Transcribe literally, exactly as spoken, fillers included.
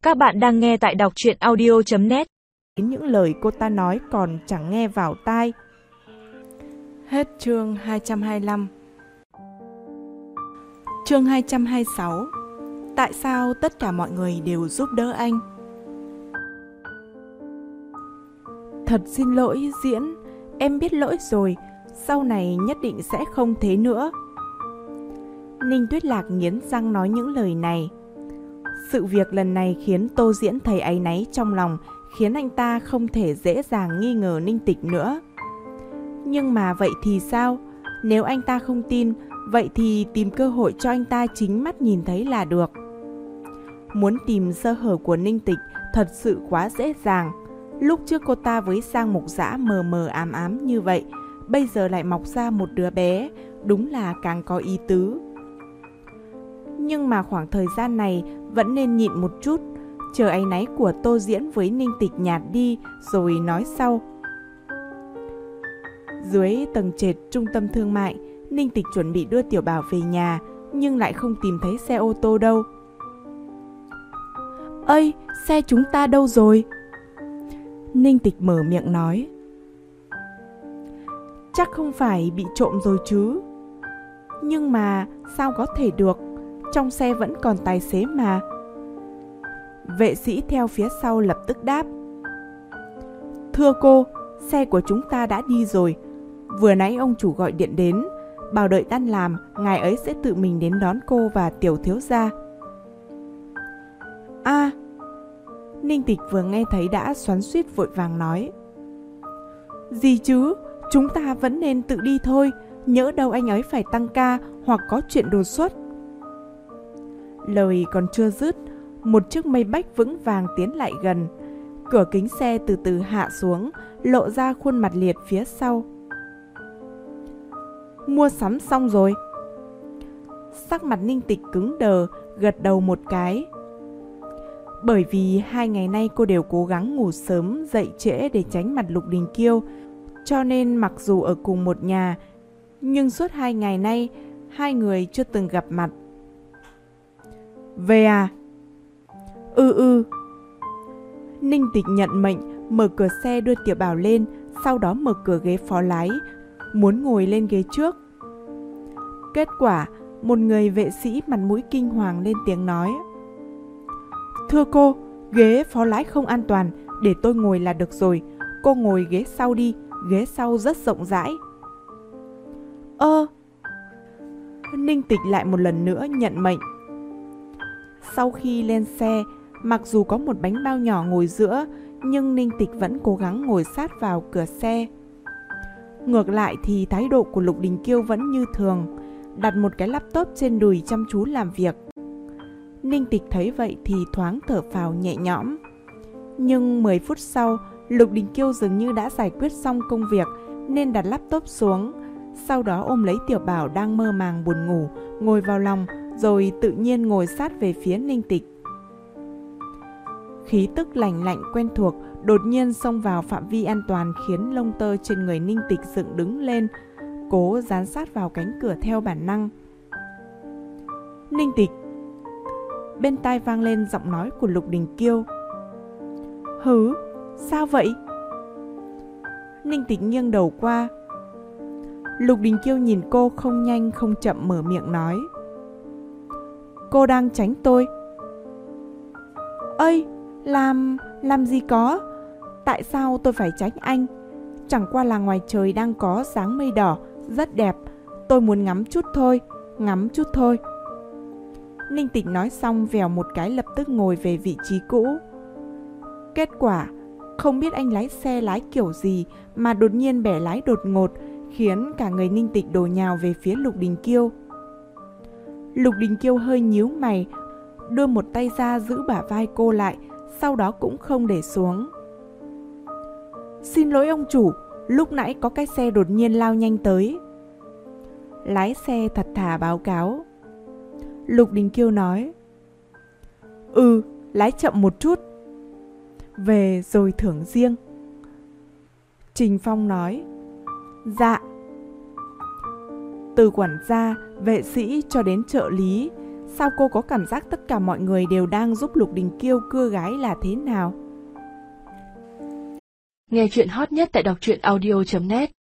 Các bạn đang nghe tại đọc truyện audio chấm net. Những lời cô ta nói còn chẳng nghe vào tai. Hết chương hai trăm hai mươi lăm. Chương hai trăm hai mươi sáu. Tại sao tất cả mọi người đều giúp đỡ anh? Thật xin lỗi Diễn, em biết lỗi rồi, sau này nhất định sẽ không thế nữa. Ninh Tuyết Lạc nghiến răng nói những lời này. Sự việc lần này khiến Tô Diễn thấy áy náy trong lòng, khiến anh ta không thể dễ dàng nghi ngờ Ninh Tịch nữa. Nhưng mà vậy thì sao? Nếu anh ta không tin, vậy thì tìm cơ hội cho anh ta chính mắt nhìn thấy là được. Muốn tìm sơ hở của Ninh Tịch thật sự quá dễ dàng. Lúc trước cô ta với Giang Mục Dã mờ mờ ám ám như vậy, bây giờ lại mọc ra một đứa bé, đúng là càng có ý tứ. Nhưng mà khoảng thời gian này vẫn nên nhịn một chút, chờ áy náy của Tô Diễn với Ninh Tịch nhạt đi rồi nói sau. Dưới tầng trệt trung tâm thương mại, Ninh Tịch chuẩn bị đưa Tiểu Bảo về nhà, nhưng lại không tìm thấy xe ô tô đâu. Ơi, xe chúng ta đâu rồi? Ninh Tịch mở miệng nói. Chắc không phải bị trộm rồi chứ. Nhưng mà sao có thể được, trong xe vẫn còn tài xế mà. Vệ sĩ theo phía sau lập tức đáp. Thưa cô, xe của chúng ta đã đi rồi. Vừa nãy ông chủ gọi điện đến, bảo đợi tan làm, ngài ấy sẽ tự mình đến đón cô và Tiểu thiếu gia. À, Ninh Tịch vừa nghe thấy đã xoắn xuýt vội vàng nói. Gì chứ, chúng ta vẫn nên tự đi thôi, nhỡ đâu anh ấy phải tăng ca hoặc có chuyện đột xuất. Lời còn chưa dứt, một chiếc Maybach vững vàng tiến lại gần. Cửa kính xe từ từ hạ xuống, lộ ra khuôn mặt Liệt phía sau. Mua sắm xong rồi. Sắc mặt Ninh Tịch cứng đờ, gật đầu một cái. Bởi vì hai ngày nay cô đều cố gắng ngủ sớm, dậy trễ để tránh mặt Lục Đình Kiêu, cho nên mặc dù ở cùng một nhà, nhưng suốt hai ngày nay hai người chưa từng gặp mặt. Về à? Ừ ừ. Ninh Tịch nhận mệnh, mở cửa xe đưa Tiểu Bảo lên, sau đó mở cửa ghế phó lái, muốn ngồi lên ghế trước. Kết quả, một người vệ sĩ mặt mũi kinh hoàng lên tiếng nói. Thưa cô, ghế phó lái không an toàn, để tôi ngồi là được rồi. Cô ngồi ghế sau đi, ghế sau rất rộng rãi. Ơ. Ninh Tịch lại một lần nữa nhận mệnh. Sau khi lên xe, mặc dù có một bánh bao nhỏ ngồi giữa, nhưng Ninh Tịch vẫn cố gắng ngồi sát vào cửa xe. Ngược lại thì thái độ của Lục Đình Kiêu vẫn như thường, đặt một cái laptop trên đùi chăm chú làm việc. Ninh Tịch thấy vậy thì thoáng thở phào nhẹ nhõm. Nhưng mười phút sau, Lục Đình Kiêu dường như đã giải quyết xong công việc nên đặt laptop xuống. Sau đó ôm lấy Tiểu Bảo đang mơ màng buồn ngủ, ngồi vào lòng, rồi tự nhiên ngồi sát về phía Ninh Tịch. Khí tức lạnh lạnh quen thuộc đột nhiên xông vào phạm vi an toàn, khiến lông tơ trên người Ninh Tịch dựng đứng lên, cố dán sát vào cánh cửa theo bản năng. Ninh Tịch. Bên tai vang lên giọng nói của Lục Đình Kiêu. Hứ, sao vậy? Ninh Tịch nghiêng đầu qua. Lục Đình Kiêu nhìn cô không nhanh không chậm mở miệng nói. Cô đang tránh tôi. Ây, làm, làm gì có? Tại sao tôi phải tránh anh? Chẳng qua là ngoài trời đang có dáng mây đỏ, rất đẹp. Tôi muốn ngắm chút thôi, ngắm chút thôi. Ninh Tịch nói xong vèo một cái lập tức ngồi về vị trí cũ. Kết quả, không biết anh lái xe lái kiểu gì mà đột nhiên bẻ lái đột ngột, khiến cả người Ninh Tịch đổ nhào về phía Lục Đình Kiêu. Lục Đình Kiêu hơi nhíu mày, đưa một tay ra giữ bả vai cô lại, sau đó cũng không để xuống. Xin lỗi ông chủ, lúc nãy có cái xe đột nhiên lao nhanh tới. Lái xe thật thà báo cáo. Lục Đình Kiêu nói. Ừ, lái chậm một chút. Về rồi thưởng riêng. Trình Phong nói. Dạ. Từ quản gia, vệ sĩ cho đến trợ lý, Sao cô có cảm giác tất cả mọi người đều đang giúp Lục Đình Kiêu cưa gái là thế nào? Nghe chuyện hot nhất tại đọc truyện audio chấm net